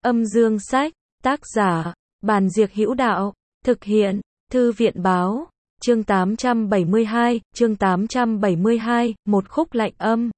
Âm dương sách, tác giả, Bàn Diệc Hữu Đạo, thực hiện, Thư viện Báo, chương 872, một khúc lạnh âm.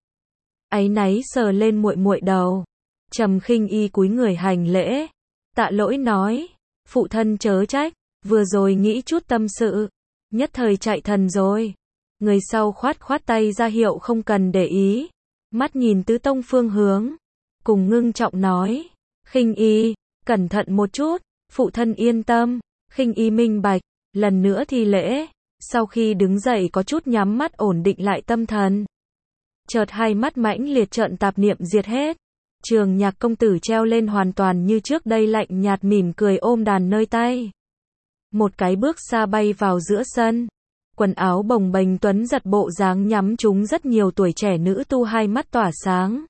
Áy náy sờ lên muội muội đầu. Trầm Khinh Y cúi người hành lễ, tạ lỗi nói, phụ thân chớ trách, vừa rồi nghĩ chút tâm sự, nhất thời chạy thần rồi. Người sau khoát khoát tay ra hiệu không cần để ý, mắt nhìn tứ tông phương hướng, cùng ngưng trọng nói, Khinh Y, cẩn thận một chút, phụ thân yên tâm. Khinh Y minh bạch, lần nữa thi lễ, sau khi đứng dậy có chút nhắm mắt ổn định lại tâm thần. Chợt hai mắt mãnh liệt trợn tạp niệm diệt hết. Trường Nhạc công tử treo lên hoàn toàn như trước đây, lạnh nhạt mỉm cười ôm đàn nơi tay. Một cái bước xa bay vào giữa sân. Quần áo bồng bềnh tuấn giật bộ dáng nhắm trúng rất nhiều tuổi trẻ nữ tu, hai mắt tỏa sáng.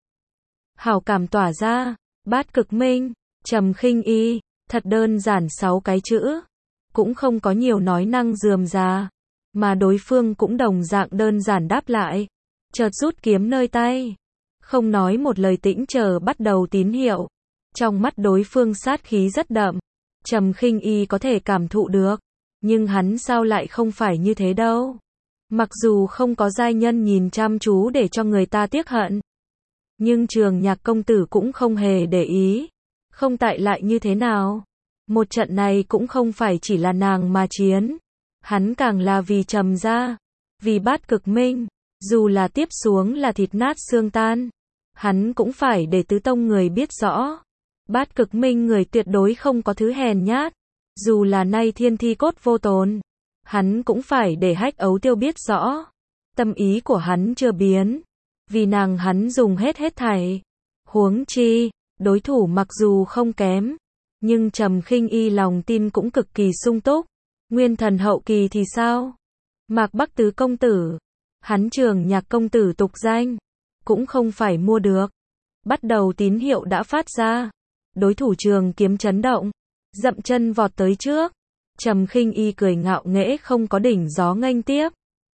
Hảo cảm tỏa ra, Bát Cực Minh, Trầm Khinh Y, thật đơn giản 6 cái chữ. Cũng không có nhiều nói năng rườm rà, mà đối phương cũng đồng dạng đơn giản đáp lại. Chợt rút kiếm nơi tay, không nói một lời tĩnh chờ bắt đầu tín hiệu. Trong mắt đối phương sát khí rất đậm, Trầm Khinh Y có thể cảm thụ được, nhưng hắn sao lại không phải như thế đâu. Mặc dù không có giai nhân nhìn chăm chú để cho người ta tiếc hận, nhưng Trường Nhạc công tử cũng không hề để ý. Không tại lại như thế nào, một trận này cũng không phải chỉ là nàng mà chiến, hắn càng là vì Trầm gia, vì Bát Cực Minh. Dù là tiếp xuống là thịt nát xương tan, hắn cũng phải để tứ tông người biết rõ. Bát Cực Minh người tuyệt đối không có thứ hèn nhát. Dù là nay thiên thi cốt vô tồn, hắn cũng phải để Hách Ấu Tiêu biết rõ. Tâm ý của hắn chưa biến, vì nàng hắn dùng hết thảy. Huống chi, đối thủ mặc dù không kém, nhưng Trầm Khinh Y lòng tin cũng cực kỳ sung túc. Nguyên thần hậu kỳ thì sao? Mạc Bắc tứ công tử, hắn Trường Nhạc công tử tục danh, cũng không phải mua được. Bắt đầu tín hiệu đã phát ra, đối thủ trường kiếm chấn động, dậm chân vọt tới trước. Trầm Khinh Y cười ngạo nghễ, không có đỉnh gió nghênh tiếp,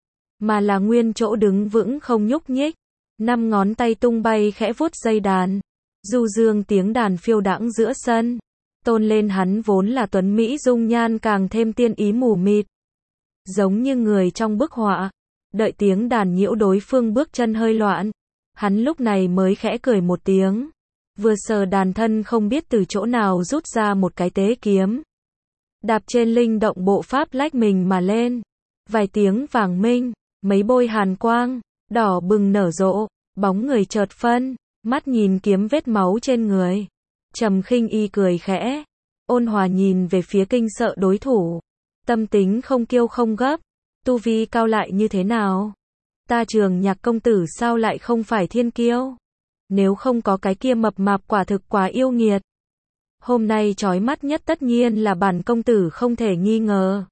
mà là nguyên chỗ đứng vững không nhúc nhích. 5 ngón tay tung bay khẽ vuốt dây đàn, du dương tiếng đàn phiêu đãng giữa sân, tôn lên hắn vốn là tuấn mỹ dung nhan càng thêm tiên ý mù mịt, giống như người trong bức họa. Đợi tiếng đàn nhiễu đối phương bước chân hơi loạn, hắn lúc này mới khẽ cười một tiếng, vừa sờ đàn thân không biết từ chỗ nào rút ra một cái tế kiếm, đạp trên linh động bộ pháp lách mình mà lên. Vài tiếng vàng minh, mấy bôi hàn quang, đỏ bừng nở rộ, bóng người chợt phân, mắt nhìn kiếm vết máu trên người. Trầm Khinh Y cười khẽ, ôn hòa nhìn về phía kinh sợ đối thủ, tâm tính không kiêu không gấp. Tu vi cao lại như thế nào? Ta Trường Nhạc công tử sao lại không phải thiên kiêu? Nếu không có cái kia mập mạp quả thực quá yêu nghiệt. Hôm nay chói mắt nhất tất nhiên là bản công tử không thể nghi ngờ.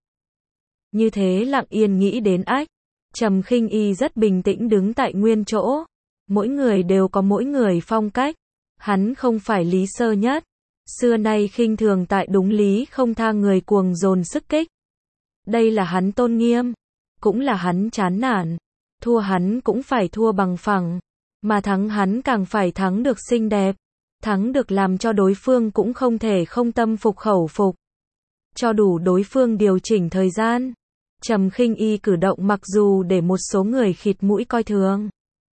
Như thế lặng yên nghĩ đến ách. Trầm Khinh Y rất bình tĩnh đứng tại nguyên chỗ. Mỗi người đều có mỗi người phong cách. Hắn không phải lý sơ nhất. Xưa nay khinh thường tại đúng lý không tha người, cuồng dồn sức kích. Đây là hắn tôn nghiêm, cũng là hắn chán nản. Thua hắn cũng phải thua bằng phẳng, mà thắng hắn càng phải thắng được xinh đẹp, thắng được làm cho đối phương cũng không thể không tâm phục khẩu phục, cho đủ đối phương điều chỉnh thời gian. Trầm Khinh Y cử động mặc dù để một số người khịt mũi coi thường,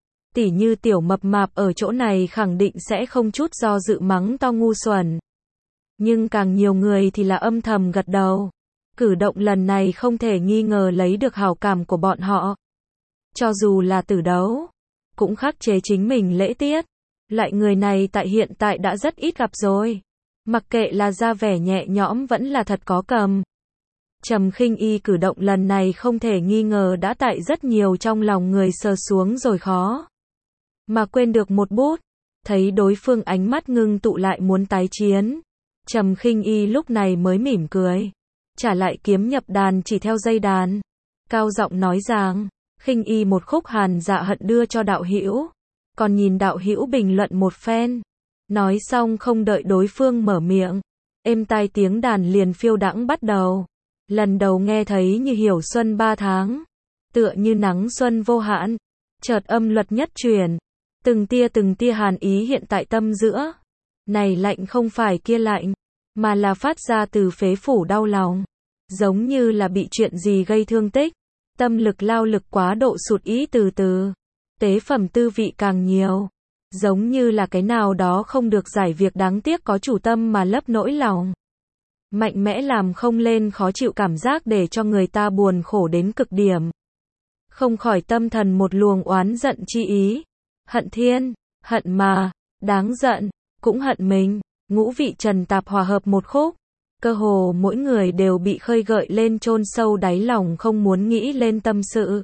tỉ như tiểu mập mạp ở chỗ này khẳng định sẽ không chút do dự mắng to ngu xuẩn, nhưng càng nhiều người thì là âm thầm gật đầu. Cử động lần này không thể nghi ngờ lấy được hảo cảm của bọn họ. Cho dù là tử đấu, cũng khắc chế chính mình lễ tiết. Loại người này tại hiện tại đã rất ít gặp rồi. Mặc kệ là ra vẻ nhẹ nhõm vẫn là thật có cầm. Trầm Khinh Y cử động lần này không thể nghi ngờ đã tại rất nhiều trong lòng người sờ xuống rồi khó mà quên được một bút. Thấy đối phương ánh mắt ngưng tụ lại muốn tái chiến, Trầm Khinh Y lúc này mới mỉm cười, trả lại kiếm nhập đàn chỉ theo dây đàn, cao giọng nói rằng, Khinh Y một khúc Hàn Dạ Hận đưa cho đạo hữu, còn nhìn đạo hữu bình luận một phen. Nói xong không đợi đối phương mở miệng, êm tai tiếng đàn liền phiêu đãng bắt đầu. Lần đầu nghe thấy như hiểu xuân 3 tháng, tựa như nắng xuân vô hạn, chợt âm luật nhất truyền, từng tia hàn ý hiện tại tâm giữa. Này lạnh không phải kia lạnh, mà là phát ra từ phế phủ đau lòng. Giống như là bị chuyện gì gây thương tích. Tâm lực lao lực quá độ sụt ý từ từ. Tế phẩm tư vị càng nhiều. Giống như là cái nào đó không được giải việc đáng tiếc có chủ tâm mà lấp nỗi lòng. Mạnh mẽ làm không lên khó chịu cảm giác để cho người ta buồn khổ đến cực điểm. Không khỏi tâm thần một luồng oán giận chi ý. Hận thiên, hận mà, đáng giận, cũng hận mình. Ngũ vị trần tạp hòa hợp một khúc. Cơ hồ mỗi người đều bị khơi gợi lên chôn sâu đáy lòng không muốn nghĩ lên tâm sự.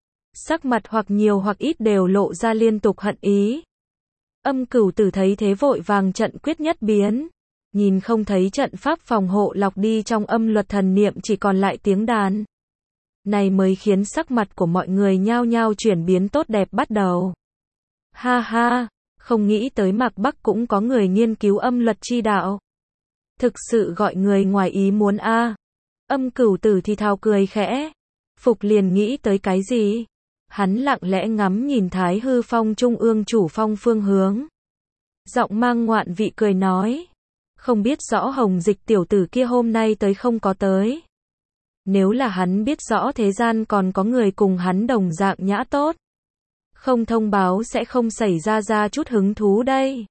Sắc mặt hoặc nhiều hoặc ít đều lộ ra liên tục hận ý. Âm Cửu Tử thấy thế vội vàng trận quyết nhất biến. Nhìn không thấy trận pháp phòng hộ lọc đi trong âm luật thần niệm chỉ còn lại tiếng đàn. Này mới khiến sắc mặt của mọi người nhao nhao chuyển biến tốt đẹp bắt đầu. Ha ha, không nghĩ tới Mạc Bắc cũng có người nghiên cứu âm luật chi đạo. Thực sự gọi người ngoài ý muốn a. Âm Cửu Tử thì thào cười khẽ. Phục liền nghĩ tới cái gì? Hắn lặng lẽ ngắm nhìn Thái Hư Phong trung ương chủ phong phương hướng. Giọng mang ngoạn vị cười nói. Không biết rõ Hồng Dịch tiểu tử kia hôm nay tới không có tới. Nếu là hắn biết rõ thế gian còn có người cùng hắn đồng dạng nhã tốt. Không thông báo sẽ không xảy ra chút hứng thú đây.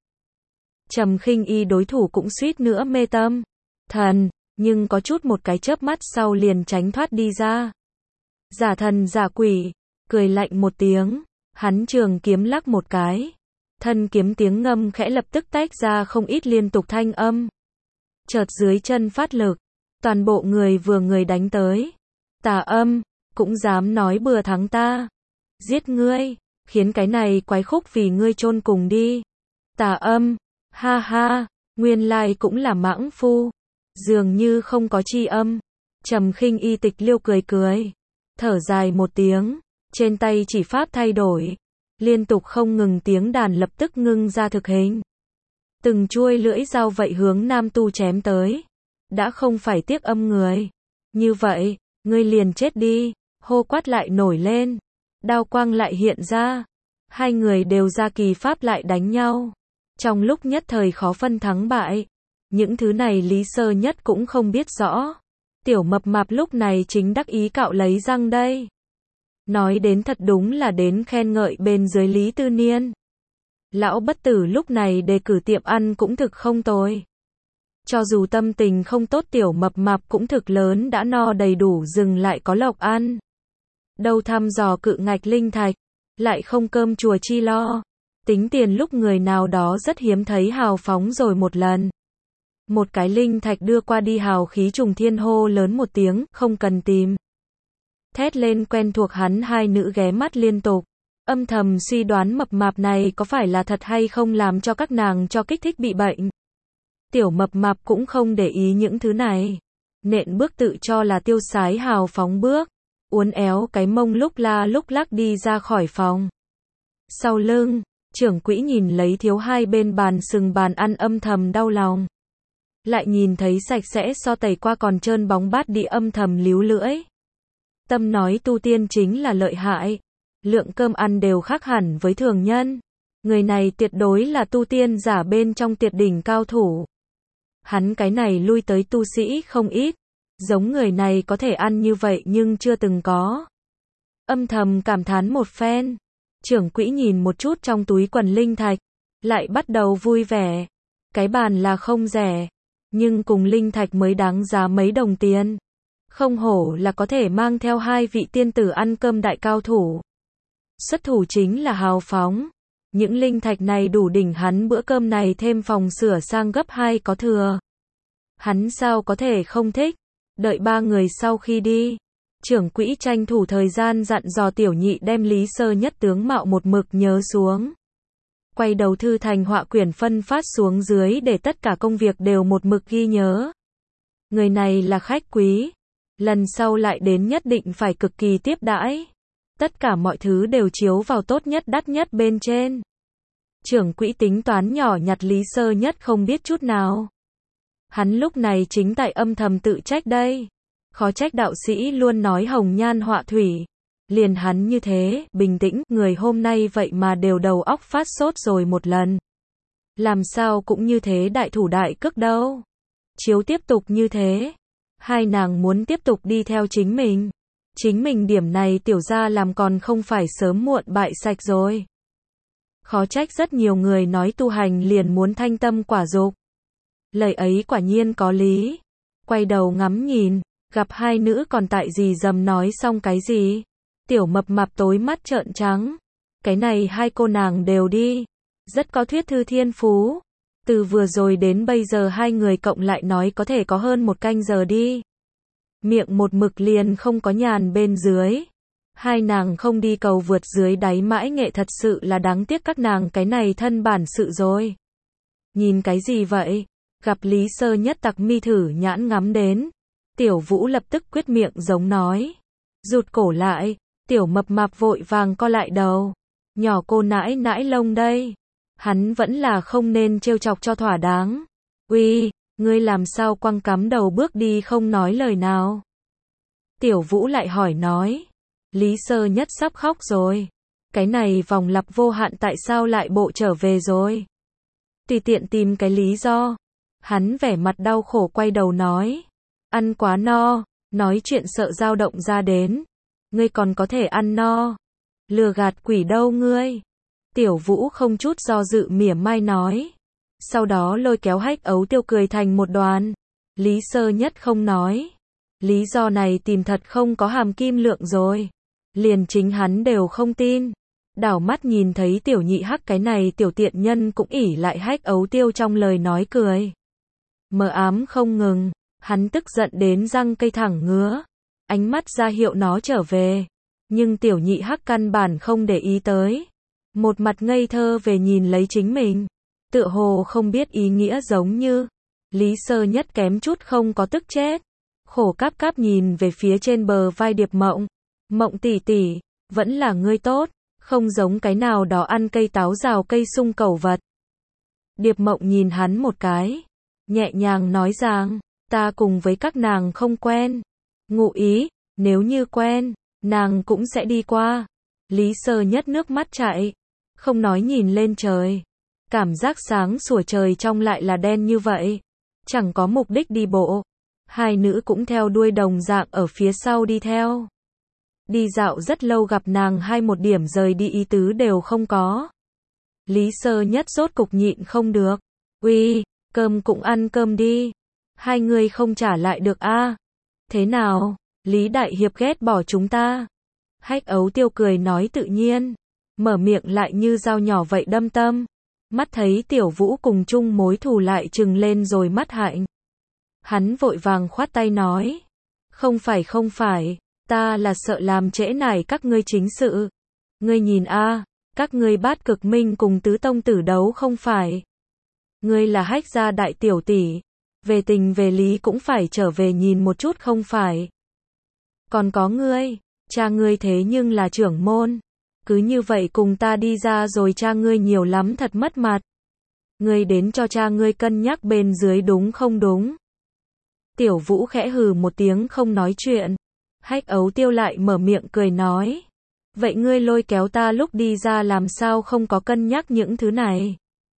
Trầm Khinh Y đối thủ cũng suýt nữa mê tâm. Thần, nhưng có chút một cái chớp mắt sau liền tránh thoát đi ra. Giả thần giả quỷ, cười lạnh một tiếng, hắn trường kiếm lắc một cái. Thân kiếm tiếng ngâm khẽ lập tức tách ra không ít liên tục thanh âm. Chợt dưới chân phát lực, toàn bộ người vừa người đánh tới. Tà Âm, cũng dám nói bừa thắng ta. Giết ngươi, khiến cái này quái khúc vì ngươi chôn cùng đi. Tà Âm, ha ha, nguyên lai cũng là mãng phu. Dường như không có chi âm. Trầm Khinh Y tịch liêu cười cười. Thở dài một tiếng, trên tay chỉ pháp thay đổi. Liên tục không ngừng tiếng đàn lập tức ngưng ra thực hình. Từng chuôi lưỡi dao vậy hướng nam tu chém tới. Đã không phải tiếc âm người. Như vậy, ngươi liền chết đi. Hô quát lại nổi lên. Đao quang lại hiện ra. Hai người đều ra kỳ pháp lại đánh nhau. Trong lúc nhất thời khó phân thắng bại. Những thứ này Lý Sơ Nhất cũng không biết rõ. Tiểu Mập Mạp lúc này chính đắc ý cạo lấy răng đây. Nói đến thật đúng là đến khen ngợi bên dưới Lý Tư Niên. Lão bất tử lúc này đề cử tiệm ăn cũng thực không tồi. Cho dù tâm tình không tốt Tiểu Mập Mạp cũng thực lớn đã no đầy đủ dừng lại có lộc ăn. Đâu thăm dò cự ngạch linh thạch, lại không cơm chùa chi lo. Tính tiền lúc người nào đó rất hiếm thấy hào phóng rồi một lần. Một cái linh thạch đưa qua đi hào khí trùng thiên hô lớn một tiếng, không cần tìm. Thét lên quen thuộc hắn hai nữ ghé mắt liên tục. Âm thầm suy đoán Mập Mạp này có phải là thật hay không làm cho các nàng cho kích thích bị bệnh. Tiểu Mập Mạp cũng không để ý những thứ này. Nện bước tự cho là tiêu sái hào phóng bước. Uốn éo cái mông lúc la lúc lắc đi ra khỏi phòng. Sau lưng, trưởng quỹ nhìn lấy thiếu hai bên bàn sừng bàn ăn âm thầm đau lòng. Lại nhìn thấy sạch sẽ so tẩy qua còn trơn bóng bát đĩa âm thầm líu lưỡi. Tâm nói tu tiên chính là lợi hại. Lượng cơm ăn đều khác hẳn với thường nhân. Người này tuyệt đối là tu tiên giả bên trong tuyệt đỉnh cao thủ. Hắn cái này lui tới tu sĩ không ít. Giống người này có thể ăn như vậy nhưng chưa từng có. Âm thầm cảm thán một phen. Trưởng quỹ nhìn một chút trong túi quần linh thạch. Lại bắt đầu vui vẻ. Cái bàn là không rẻ. Nhưng cùng linh thạch mới đáng giá mấy đồng tiền. Không hổ là có thể mang theo hai vị tiên tử ăn cơm đại cao thủ. Xuất thủ chính là hào phóng. Những linh thạch này đủ đỉnh hắn bữa cơm này thêm phòng sửa sang gấp 2 có thừa. Hắn sao có thể không thích. Đợi ba người sau khi đi. Trưởng quỹ tranh thủ thời gian dặn dò tiểu nhị đem Lý Sơ Nhất tướng mạo một mực nhớ xuống. Quay đầu thư thành họa quyển phân phát xuống dưới để tất cả công việc đều một mực ghi nhớ. Người này là khách quý. Lần sau lại đến nhất định phải cực kỳ tiếp đãi. Tất cả mọi thứ đều chiếu vào tốt nhất đắt nhất bên trên. Trưởng quỹ tính toán nhỏ nhặt Lý Sơ Nhất không biết chút nào. Hắn lúc này chính tại âm thầm tự trách đây. Khó trách đạo sĩ luôn nói hồng nhan họa thủy. Liền hắn như thế, bình tĩnh, người hôm nay vậy mà đều đầu óc phát sốt rồi một lần. Làm sao cũng như thế đại thủ đại cước đâu. Chiếu tiếp tục như thế. Hai nàng muốn tiếp tục đi theo chính mình. Chính mình điểm này tiểu gia làm còn không phải sớm muộn bại sạch rồi. Khó trách rất nhiều người nói tu hành liền muốn thanh tâm quả dục. Lời ấy quả nhiên có lý. Quay đầu ngắm nhìn, gặp hai nữ còn tại gì dầm nói xong cái gì. Tiểu mập mạp tối mắt trợn trắng. Cái này hai cô nàng đều đi. Rất có thuyết thư thiên phú. Từ vừa rồi đến bây giờ hai người cộng lại nói có thể có hơn 1 canh giờ đi. Miệng một mực liền không có nhàn bên dưới. Hai nàng không đi cầu vượt dưới đáy mãi nghệ thật sự là đáng tiếc các nàng cái này thân bản sự rồi. Nhìn cái gì vậy? Gặp Lý Sơ Nhất tặc mi thử nhãn ngắm đến. Tiểu Vũ lập tức quyết miệng giống nói. Rụt cổ lại, tiểu mập mạp vội vàng co lại đầu. Nhỏ cô nãi nãi lông đây. Hắn vẫn là không nên trêu chọc cho thỏa đáng. Uy, ngươi làm sao quăng cắm đầu bước đi không nói lời nào. Tiểu Vũ lại hỏi nói. Lý Sơ Nhất sắp khóc rồi. Cái này vòng lặp vô hạn tại sao lại bộ trở về rồi? Tùy tiện tìm cái lý do. Hắn vẻ mặt đau khổ quay đầu nói. Ăn quá no, nói chuyện sợ dao động ra đến. Ngươi còn có thể ăn no. Lừa gạt quỷ đâu ngươi. Tiểu Vũ không chút do dự mỉa mai nói. Sau đó lôi kéo Hách Ấu Tiêu cười thành một đoàn. Lý Sơ Nhất không nói. Lý do này tìm thật không có hàm kim lượng rồi. Liền chính hắn đều không tin. Đảo mắt nhìn thấy tiểu nhị Hắc cái này tiểu tiện nhân cũng ỉ lại Hách Ấu Tiêu trong lời nói cười. Mờ ám không ngừng, hắn tức giận đến răng cây thẳng ngứa. Ánh mắt ra hiệu nó trở về. Nhưng tiểu nhị Hắc căn bản không để ý tới. Một mặt ngây thơ về nhìn lấy chính mình. Tựa hồ không biết ý nghĩa giống như. Lý Sơ Nhất kém chút không có tức chết. Khổ cáp cáp nhìn về phía trên bờ vai Điệp Mộng. Mộng tỷ tỷ, vẫn là ngươi tốt, không giống cái nào đó ăn cây táo rào cây sung cẩu vật. Điệp Mộng nhìn hắn một cái, nhẹ nhàng nói rằng, ta cùng với các nàng không quen. Ngụ ý, nếu như quen, nàng cũng sẽ đi qua. Lý Sơ Nhất nước mắt chảy, không nói nhìn lên trời. Cảm giác sáng sủa trời trong lại là đen như vậy. Chẳng có mục đích đi bộ. Hai nữ cũng theo đuôi đồng dạng ở phía sau đi theo. Đi dạo rất lâu gặp nàng hai một điểm rời đi ý tứ đều không có. Lý Sơ Nhất rốt cục nhịn không được. Uy, cơm cũng ăn cơm đi. Hai người không trả lại được a? Thế nào, Lý Đại Hiệp ghét bỏ chúng ta? Hách Ấu Tiêu cười nói tự nhiên. Mở miệng lại như dao nhỏ vậy đâm tâm. Mắt thấy Tiểu Vũ cùng chung mối thù lại trừng lên rồi mắt hạnh. Hắn vội vàng khoát tay nói. Không phải, ta là sợ làm trễ nải các ngươi chính sự. Ngươi nhìn a, các ngươi Bát Cực Minh cùng Tứ Tông tử đấu không phải. Ngươi là Hách gia đại tiểu tỷ. Về tình về lý cũng phải trở về nhìn một chút không phải. Còn có ngươi, cha ngươi thế nhưng là trưởng môn. Cứ như vậy cùng ta đi ra rồi cha ngươi nhiều lắm thật mất mặt. Ngươi đến cho cha ngươi cân nhắc bên dưới đúng không đúng. Tiểu Vũ khẽ hừ một tiếng không nói chuyện. Hách Ấu Tiêu lại mở miệng cười nói. Vậy ngươi lôi kéo ta lúc đi ra làm sao không có cân nhắc những thứ này.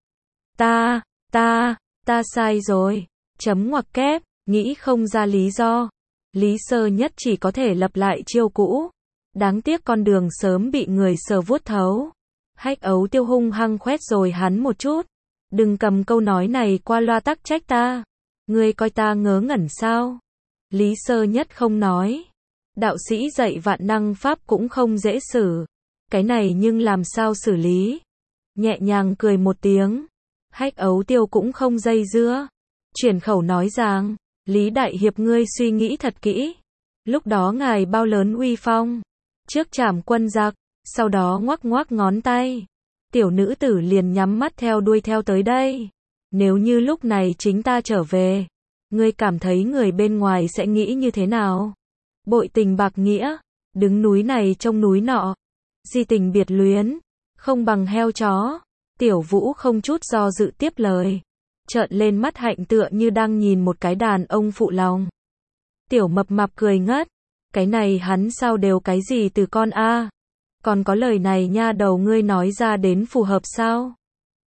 Ta sai rồi. Chấm ngoặc kép, nghĩ không ra lý do. Lý Sơ Nhất chỉ có thể lặp lại chiêu cũ. Đáng tiếc con đường sớm bị người sờ vuốt thấu. Hách Ấu Tiêu hung hăng khoét rồi hắn một chút. Đừng cầm câu nói này qua loa tắc trách ta. Ngươi coi ta ngớ ngẩn sao? Lý Sơ Nhất không nói. Đạo sĩ dạy vạn năng pháp cũng không dễ xử. Cái này nhưng làm sao xử lý? Nhẹ nhàng cười một tiếng. Hách Ấu Tiêu cũng không dây dưa. Chuyển khẩu nói rằng, Lý Đại Hiệp ngươi suy nghĩ thật kỹ. Lúc đó ngài bao lớn uy phong. Trước trảm quân giặc, sau đó ngoắc ngoắc ngón tay. Tiểu nữ tử liền nhắm mắt theo đuôi theo tới đây. Nếu như lúc này chính ta trở về, ngươi cảm thấy người bên ngoài sẽ nghĩ như thế nào? Bội tình bạc nghĩa, đứng núi này trông núi nọ. Di tình biệt luyến, không bằng heo chó. Tiểu Vũ không chút do dự tiếp lời. Trợn lên mắt hạnh tựa như đang nhìn một cái đàn ông phụ lòng. Tiểu mập mạp cười ngất. Cái này hắn sao đều cái gì từ con a? Còn có lời này nha đầu ngươi nói ra đến phù hợp sao?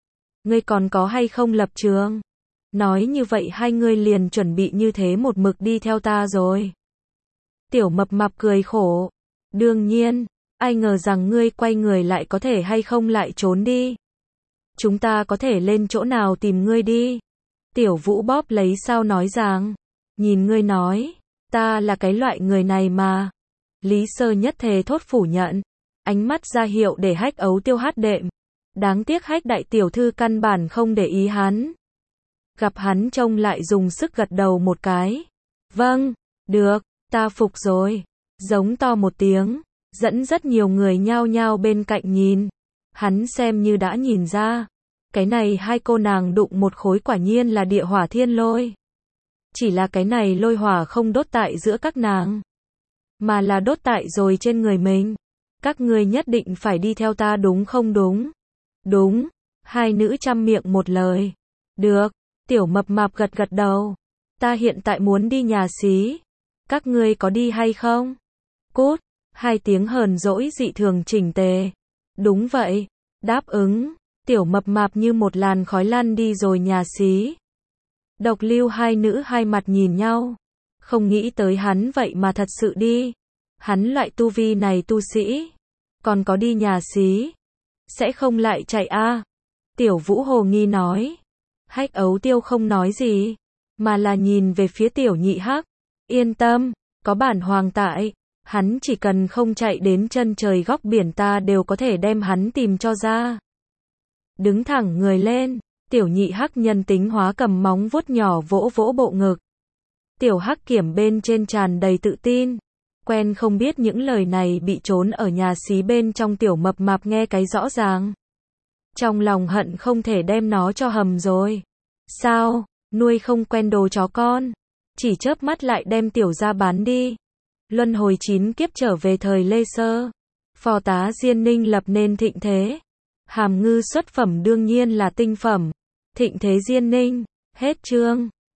Ngươi còn có hay không lập trường? Nói như vậy hai ngươi liền chuẩn bị như thế một mực đi theo ta rồi. Tiểu mập mạp cười khổ. Đương nhiên, ai ngờ rằng ngươi quay người lại có thể hay không lại trốn đi. Chúng ta có thể lên chỗ nào tìm ngươi đi. Tiểu Vũ bóp lấy sao nói rằng, nhìn ngươi nói, ta là cái loại người này mà. Lý Sơ nhất thề thốt phủ nhận, ánh mắt ra hiệu để Hách Ấu Tiêu hát đệm. Đáng tiếc Hách đại tiểu thư căn bản không để ý hắn. Gặp hắn trông lại dùng sức gật đầu một cái. Vâng, được, ta phục rồi. Giống to một tiếng, dẫn rất nhiều người nhao nhao bên cạnh nhìn. Hắn xem như đã nhìn ra. Cái này hai cô nàng đụng một khối quả nhiên là địa hỏa thiên lôi. Chỉ là cái này lôi hỏa không đốt tại giữa các nàng, mà là đốt tại rồi trên người mình. Các ngươi nhất định phải đi theo ta đúng không đúng? Đúng, hai nữ chăm miệng một lời. Được, tiểu mập mạp gật gật đầu. Ta hiện tại muốn đi nhà xí. Các ngươi có đi hay không? Cút, hai tiếng hờn dỗi dị thường chỉnh tề. Đúng vậy, đáp ứng. Tiểu mập mạp như một làn khói lăn đi rồi nhà xí. Độc Lưu hai nữ hai mặt nhìn nhau. Không nghĩ tới hắn vậy mà thật sự đi. Hắn loại tu vi này tu sĩ. Còn có đi nhà xí. Sẽ không lại chạy a? Tiểu Vũ hồ nghi nói. Hách Ấu Tiêu không nói gì. Mà là nhìn về phía tiểu nhị Hắc. Yên tâm, có bản hoàng tại. Hắn chỉ cần không chạy đến chân trời góc biển ta đều có thể đem hắn tìm cho ra. Đứng thẳng người lên, tiểu nhị Hắc nhân tính hóa cầm móng vuốt nhỏ vỗ vỗ bộ ngực. Tiểu Hắc Kiểm bên trên tràn đầy tự tin. Quen không biết những lời này bị trốn ở nhà xí bên trong tiểu mập mạp nghe cái rõ ràng. Trong lòng hận không thể đem nó cho hầm rồi. Sao, nuôi không quen đồ chó con. Chỉ chớp mắt lại đem tiểu ra bán đi. Luân hồi 9 kiếp trở về thời Lê Sơ. Phò tá Diên Ninh lập nên thịnh thế. Hàm ngư xuất phẩm đương nhiên là tinh phẩm. Thịnh thế Diên Ninh. Hết chương.